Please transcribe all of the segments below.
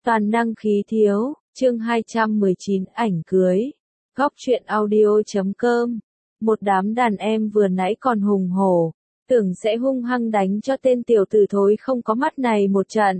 Toàn năng khí thiếu, chương 219 ảnh cưới. Góc truyện audio.com. Một đám đàn em vừa nãy còn hùng hổ, tưởng sẽ hung hăng đánh cho tên tiểu tử thối không có mắt này một trận.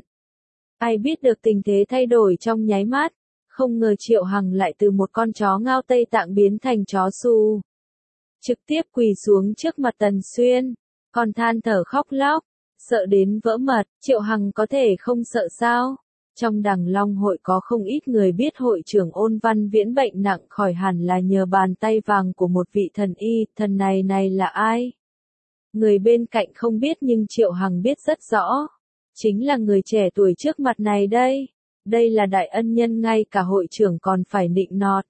Ai biết được tình thế thay đổi trong nháy mắt, không ngờ Triệu Hằng lại từ một con chó ngao Tây Tạng biến thành chó su. Trực tiếp quỳ xuống trước mặt Tần Xuyên, còn than thở khóc lóc, sợ đến vỡ mật. Triệu Hằng có thể không sợ sao? Trong Đằng Long hội có không ít người biết hội trưởng Ôn Văn Viễn bệnh nặng khỏi hẳn là nhờ bàn tay vàng của một vị thần y, thần này là ai? Người bên cạnh không biết nhưng Triệu Hằng biết rất rõ. Chính là người trẻ tuổi trước mặt này đây. Đây là đại ân nhân ngay cả hội trưởng còn phải nịnh nọt.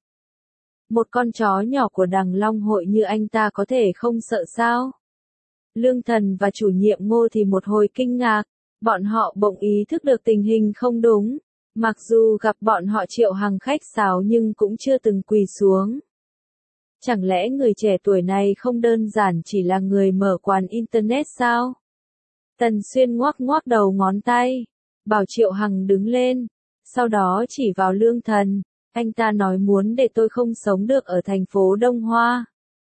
Một con chó nhỏ của Đằng Long hội như anh ta có thể không sợ sao? Lương Thần và chủ nhiệm Ngô thì một hồi kinh ngạc. Bọn họ bỗng ý thức được tình hình không đúng. Mặc dù gặp bọn họ Triệu Hằng khách sáo nhưng cũng chưa từng quỳ xuống. Chẳng lẽ người trẻ tuổi này không đơn giản chỉ là người mở quán internet sao? Tần Xuyên ngoắc ngoắc đầu ngón tay, bảo Triệu Hằng đứng lên, sau đó chỉ vào Lương Thần. Anh ta nói muốn để tôi không sống được ở thành phố Đông Hoa.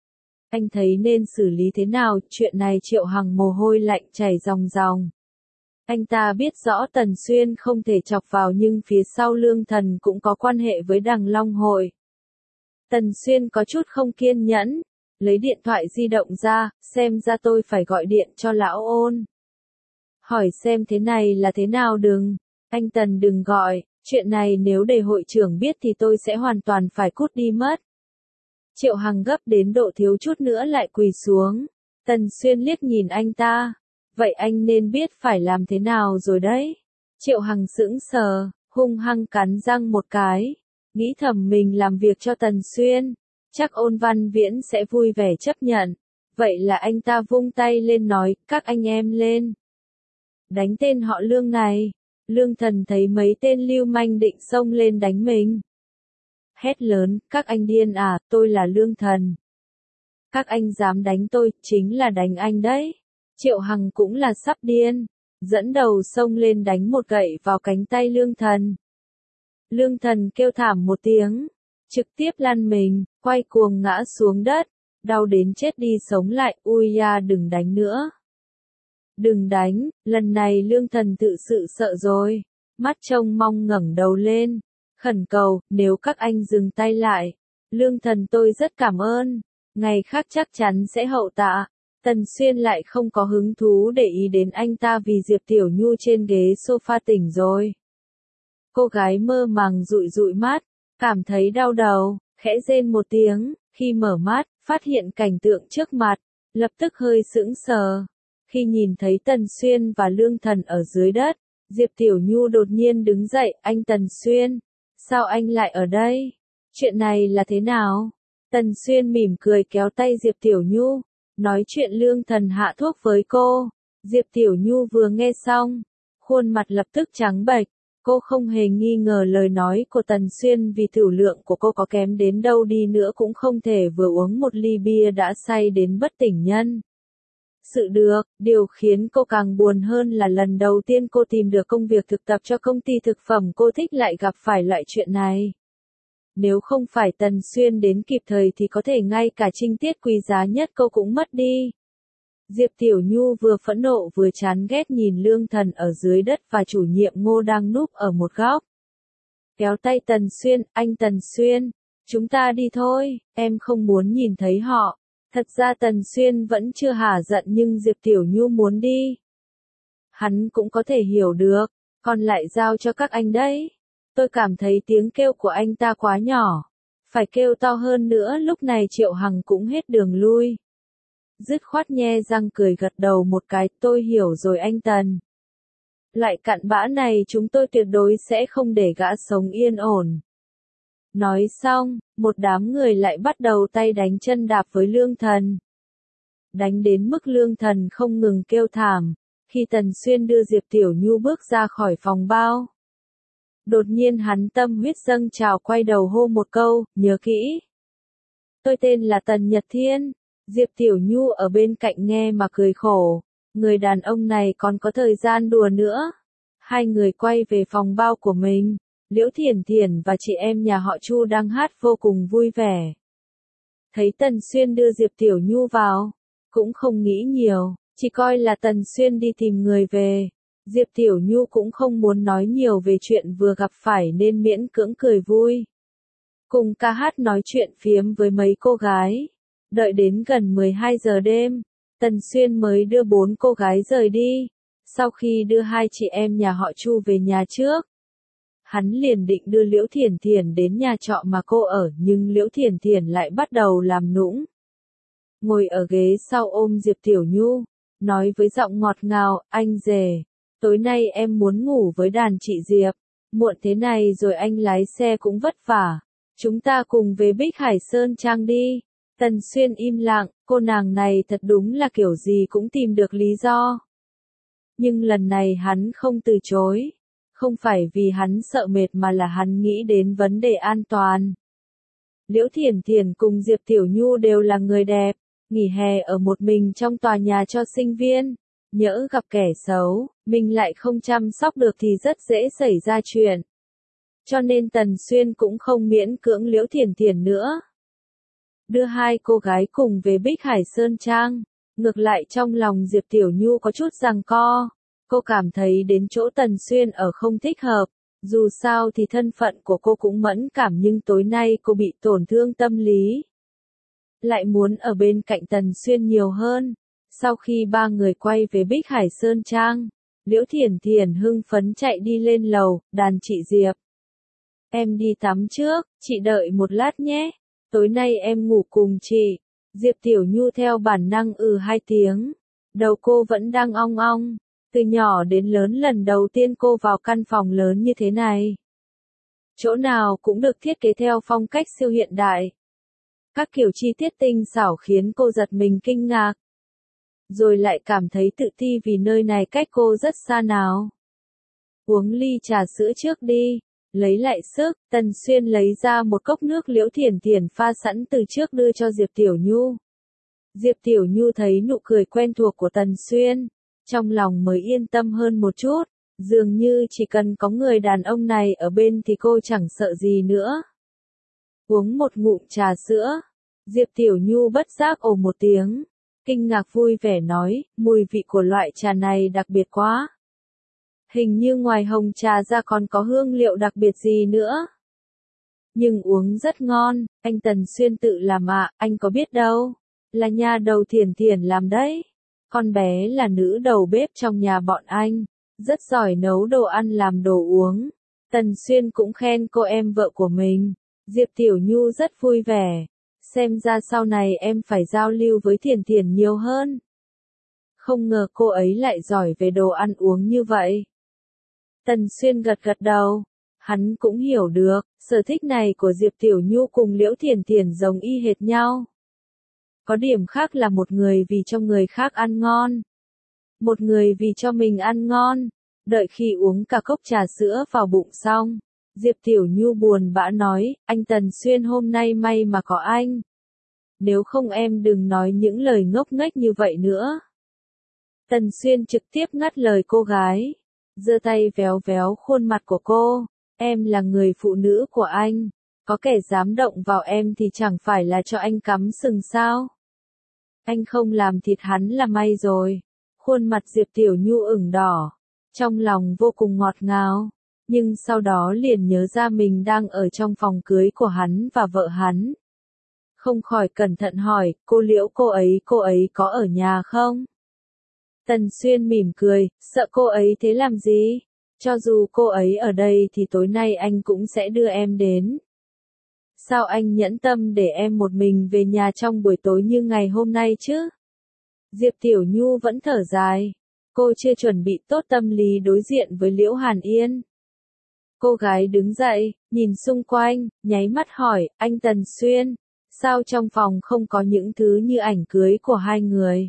Anh thấy nên xử lý thế nào? Chuyện này Triệu Hằng mồ hôi lạnh chảy ròng ròng. Anh ta biết rõ Tần Xuyên không thể chọc vào nhưng phía sau Lương Thần cũng có quan hệ với Đằng Long hội. Tần Xuyên có chút không kiên nhẫn, lấy điện thoại di động ra, xem ra tôi phải gọi điện cho lão Ôn. Hỏi xem thế này là thế nào. Anh Tần đừng gọi, chuyện này nếu để hội trưởng biết thì tôi sẽ hoàn toàn phải cút đi mất. Triệu Hằng gấp đến độ thiếu chút nữa lại quỳ xuống. Tần Xuyên liếc nhìn anh ta. Vậy anh nên biết phải làm thế nào rồi đấy. Triệu Hằng sững sờ, hung hăng cắn răng một cái. Nghĩ thầm mình làm việc cho Tần Xuyên. Chắc Ôn Văn Viễn sẽ vui vẻ chấp nhận. Vậy là anh ta vung tay lên nói, các anh em lên. Đánh tên họ Lương này. Lương Thần thấy mấy tên lưu manh định xông lên đánh mình. Hét lớn, các anh điên à, tôi là Lương Thần. Các anh dám đánh tôi, chính là đánh anh đấy. Triệu Hằng cũng là sắp điên, dẫn đầu xông lên đánh một gậy vào cánh tay Lương Thần. Lương Thần kêu thảm một tiếng, trực tiếp lăn mình, quay cuồng ngã xuống đất, đau đến chết đi sống lại. Ui da, đừng đánh nữa. Đừng đánh, lần này Lương Thần tự sự sợ rồi, mắt trông mong ngẩng đầu lên, khẩn cầu, nếu các anh dừng tay lại. Lương Thần tôi rất cảm ơn, ngày khác chắc chắn sẽ hậu tạ. Tần Xuyên lại không có hứng thú để ý đến anh ta vì Diệp Tiểu Nhu trên ghế sofa tỉnh rồi. Cô gái mơ màng dụi dụi mắt, cảm thấy đau đầu, khẽ rên một tiếng, khi mở mắt, phát hiện cảnh tượng trước mặt, lập tức hơi sững sờ. Khi nhìn thấy Tần Xuyên và Lương Thần ở dưới đất, Diệp Tiểu Nhu đột nhiên đứng dậy, anh Tần Xuyên, sao anh lại ở đây? Chuyện này là thế nào? Tần Xuyên mỉm cười kéo tay Diệp Tiểu Nhu. Nói chuyện Lương Thần hạ thuốc với cô. Diệp Tiểu Nhu vừa nghe xong, khuôn mặt lập tức trắng bệch. Cô không hề nghi ngờ lời nói của Tần Xuyên vì tiểu lượng của cô có kém đến đâu đi nữa cũng không thể vừa uống một ly bia đã say đến bất tỉnh nhân. Điều khiến cô càng buồn hơn là lần đầu tiên cô tìm được công việc thực tập cho công ty thực phẩm cô thích lại gặp phải loại chuyện này. Nếu không phải Tần Xuyên đến kịp thời thì có thể ngay cả trinh tiết quý giá nhất cô cũng mất đi. Diệp Tiểu Nhu vừa phẫn nộ vừa chán ghét nhìn Lương Thần ở dưới đất và chủ nhiệm Ngô đang núp ở một góc. Kéo tay Tần Xuyên, anh Tần Xuyên, chúng ta đi thôi, em không muốn nhìn thấy họ. Thật ra Tần Xuyên vẫn chưa hả giận nhưng Diệp Tiểu Nhu muốn đi. Hắn cũng có thể hiểu được, còn lại giao cho các anh đấy. Tôi cảm thấy tiếng kêu của anh ta quá nhỏ. Phải kêu to hơn nữa. Lúc này Triệu Hằng cũng hết đường lui. Dứt khoát nhe răng cười gật đầu một cái. Tôi hiểu rồi anh Tần. Lại cặn bã này chúng tôi tuyệt đối sẽ không để gã sống yên ổn. Nói xong, một đám người lại bắt đầu tay đánh chân đạp với Lương Thần. Đánh đến mức Lương Thần không ngừng kêu thảm. Khi Tần Xuyên đưa Diệp Tiểu Nhu bước ra khỏi phòng bao. Đột nhiên hắn tâm huyết dâng trào quay đầu hô một câu, nhớ kỹ. Tôi tên là Tần Nhật Thiên. Diệp Tiểu Nhu ở bên cạnh nghe mà cười khổ. Người đàn ông này còn có thời gian đùa nữa. Hai người quay về phòng bao của mình. Liễu Thiển Thiển và chị em nhà họ Chu đang hát vô cùng vui vẻ. Thấy Tần Xuyên đưa Diệp Tiểu Nhu vào, cũng không nghĩ nhiều, chỉ coi là Tần Xuyên đi tìm người về. Diệp Tiểu Nhu cũng không muốn nói nhiều về chuyện vừa gặp phải nên miễn cưỡng cười vui. Cùng ca hát nói chuyện phiếm với mấy cô gái. Đợi đến gần 12 giờ đêm, Tần Xuyên mới đưa 4 cô gái rời đi. Sau khi đưa hai chị em nhà họ Chu về nhà trước, hắn liền định đưa Liễu Thiển Thiển đến nhà trọ mà cô ở, nhưng Liễu Thiển Thiển lại bắt đầu làm nũng. Ngồi ở ghế sau ôm Diệp Tiểu Nhu, nói với giọng ngọt ngào, anh rể, tối nay em muốn ngủ với đàn chị Diệp, muộn thế này rồi anh lái xe cũng vất vả, chúng ta cùng về Bích Hải Sơn Trang đi. Tần Xuyên im lặng, cô nàng này thật đúng là kiểu gì cũng tìm được lý do. Nhưng lần này hắn không từ chối. Không phải vì hắn sợ mệt mà là hắn nghĩ đến vấn đề an toàn. Liễu Thiển Thiển cùng Diệp Tiểu Nhu đều là người đẹp, nghỉ hè ở một mình trong tòa nhà cho sinh viên. Nhỡ gặp kẻ xấu, mình lại không chăm sóc được thì rất dễ xảy ra chuyện. Cho nên Tần Xuyên cũng không miễn cưỡng Liễu Thiển Thiển nữa. Đưa hai cô gái cùng về Bích Hải Sơn Trang. Ngược lại trong lòng Diệp Tiểu Nhu có chút giằng co. Cô cảm thấy đến chỗ Tần Xuyên ở không thích hợp. Dù sao thì thân phận của cô cũng mẫn cảm nhưng tối nay cô bị tổn thương tâm lý. Lại muốn ở bên cạnh Tần Xuyên nhiều hơn. Sau khi ba người quay về Bích Hải Sơn Trang, Liễu Thiển Thiển hưng phấn chạy đi lên lầu, đàn chị Diệp. Em đi tắm trước, chị đợi một lát nhé. Tối nay em ngủ cùng chị. Diệp Tiểu Nhu theo bản năng hai tiếng. Đầu cô vẫn đang ong ong. Từ nhỏ đến lớn lần đầu tiên cô vào căn phòng lớn như thế này. Chỗ nào cũng được thiết kế theo phong cách siêu hiện đại. Các kiểu chi tiết tinh xảo khiến cô giật mình kinh ngạc. Rồi lại cảm thấy tự ti vì nơi này cách cô rất xa nào. Uống ly trà sữa trước đi. Lấy lại sức, Tần Xuyên lấy ra một cốc nước Liễu Thiển Thiển pha sẵn từ trước đưa cho Diệp Tiểu Nhu. Diệp Tiểu Nhu thấy nụ cười quen thuộc của Tần Xuyên. Trong lòng mới yên tâm hơn một chút, dường như chỉ cần có người đàn ông này ở bên thì cô chẳng sợ gì nữa. Uống một ngụm trà sữa, Diệp Tiểu Nhu bất giác ồ một tiếng, kinh ngạc vui vẻ nói, mùi vị của loại trà này đặc biệt quá. Hình như ngoài hồng trà ra còn có hương liệu đặc biệt gì nữa. Nhưng uống rất ngon, anh Tần Xuyên tự làm ạ, anh có biết đâu, là nhà đầu Thiển Thiển làm đấy. Con bé là nữ đầu bếp trong nhà bọn anh, rất giỏi nấu đồ ăn làm đồ uống. Tần Xuyên cũng khen cô em vợ của mình. Diệp Tiểu Nhu rất vui vẻ. Xem ra sau này em phải giao lưu với Thiển Thiển nhiều hơn. Không ngờ cô ấy lại giỏi về đồ ăn uống như vậy. Tần Xuyên gật gật đầu. Hắn cũng hiểu được, sở thích này của Diệp Tiểu Nhu cùng Liễu Thiển Thiển giống y hệt nhau. Có điểm khác là một người vì cho người khác ăn ngon. Một người vì cho mình ăn ngon. Đợi khi uống cả cốc trà sữa vào bụng xong, Diệp Tiểu Nhu buồn bã nói, anh Tần Xuyên hôm nay may mà có anh. Nếu không em đừng nói những lời ngốc nghếch như vậy nữa. Tần Xuyên trực tiếp ngắt lời cô gái. Giơ tay véo véo khuôn mặt của cô. Em là người phụ nữ của anh. Có kẻ dám động vào em thì chẳng phải là cho anh cắm sừng sao? Anh không làm thịt hắn là may rồi. Khuôn mặt Diệp Tiểu Nhu ửng đỏ. Trong lòng vô cùng ngọt ngào. Nhưng sau đó liền nhớ ra mình đang ở trong phòng cưới của hắn và vợ hắn. Không khỏi cẩn thận hỏi, cô Liễu cô ấy có ở nhà không? Tần Xuyên mỉm cười, sợ cô ấy thế làm gì? Cho dù cô ấy ở đây thì tối nay anh cũng sẽ đưa em đến. Sao anh nhẫn tâm để em một mình về nhà trong buổi tối như ngày hôm nay chứ? Diệp Tiểu Nhu vẫn thở dài. Cô chưa chuẩn bị tốt tâm lý đối diện với Liễu Hàn Yên. Cô gái đứng dậy, nhìn xung quanh, nháy mắt hỏi, anh Tần Xuyên, sao trong phòng không có những thứ như ảnh cưới của hai người?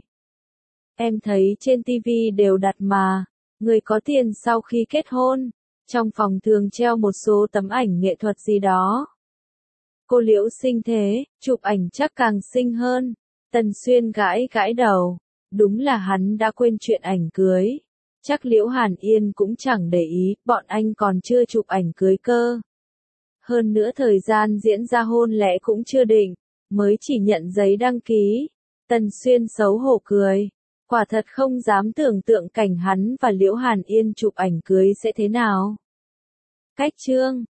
Em thấy trên TV đều đặt mà, người có tiền sau khi kết hôn, trong phòng thường treo một số tấm ảnh nghệ thuật gì đó. Cô Liễu xinh thế, chụp ảnh chắc càng xinh hơn. Tần Xuyên gãi gãi đầu, đúng là hắn đã quên chuyện ảnh cưới. Chắc Liễu Hàn Yên cũng chẳng để ý, bọn anh còn chưa chụp ảnh cưới cơ. Hơn nữa thời gian diễn ra hôn lễ cũng chưa định, mới chỉ nhận giấy đăng ký. Tần Xuyên xấu hổ cười. Quả thật không dám tưởng tượng cảnh hắn và Liễu Hàn Yên chụp ảnh cưới sẽ thế nào. Cách chương